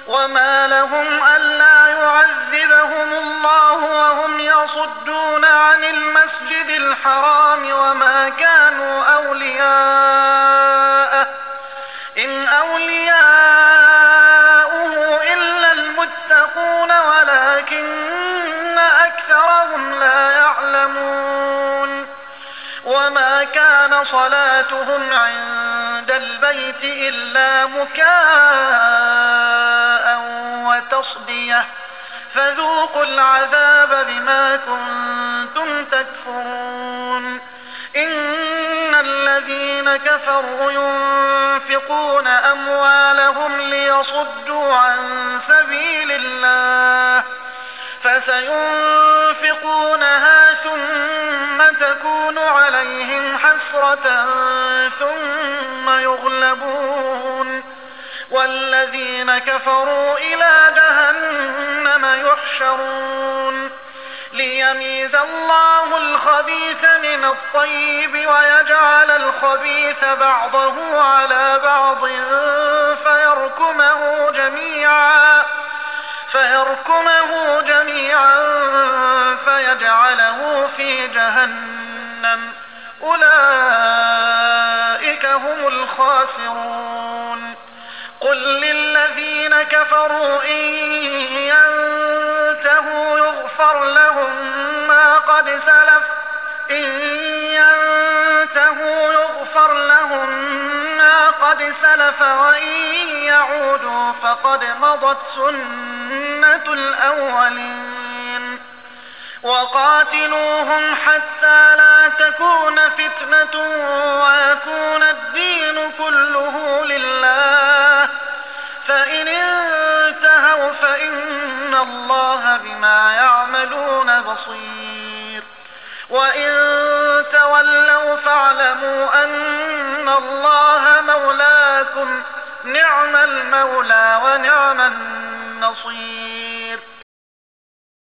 وما لهم ألا يعذبهم الله وهم يصدون عن المسجد الحرام وما كانوا أولياءه إن أولياؤه إلا المتقون ولكن أكثرهم لا يعلمون وما كان صلاتهم عند البيت إلا مكاء وتصدية فذوقوا العذاب بما كنتم تكفرون إن الذين كفروا ينفقون أموالهم ليصدوا عن سبيل الله فسينفقونها ثم تكون عليهم حسرة ثم يغلبون والذين كفروا إلى جهنم يحشرون ليميز الله الخبيث من الطيب ويجعل الخبيث بعضه على بعض فيركمه جميعا فيجعله في جهنم أولئك هم الخاسرون قل للذين كفروا إن ينتهوا يغفر لهم ما قد سلف وإن يعودوا فقد مضت سنة الأولين وقاتلوهم حتى لا تكون فتنة ويكون الدين كله لله فإن انتهوا فإن الله بما يعملون بصير وإن تولوا فاعلموا أن الله مولاكم نعم المولى ونعم النصير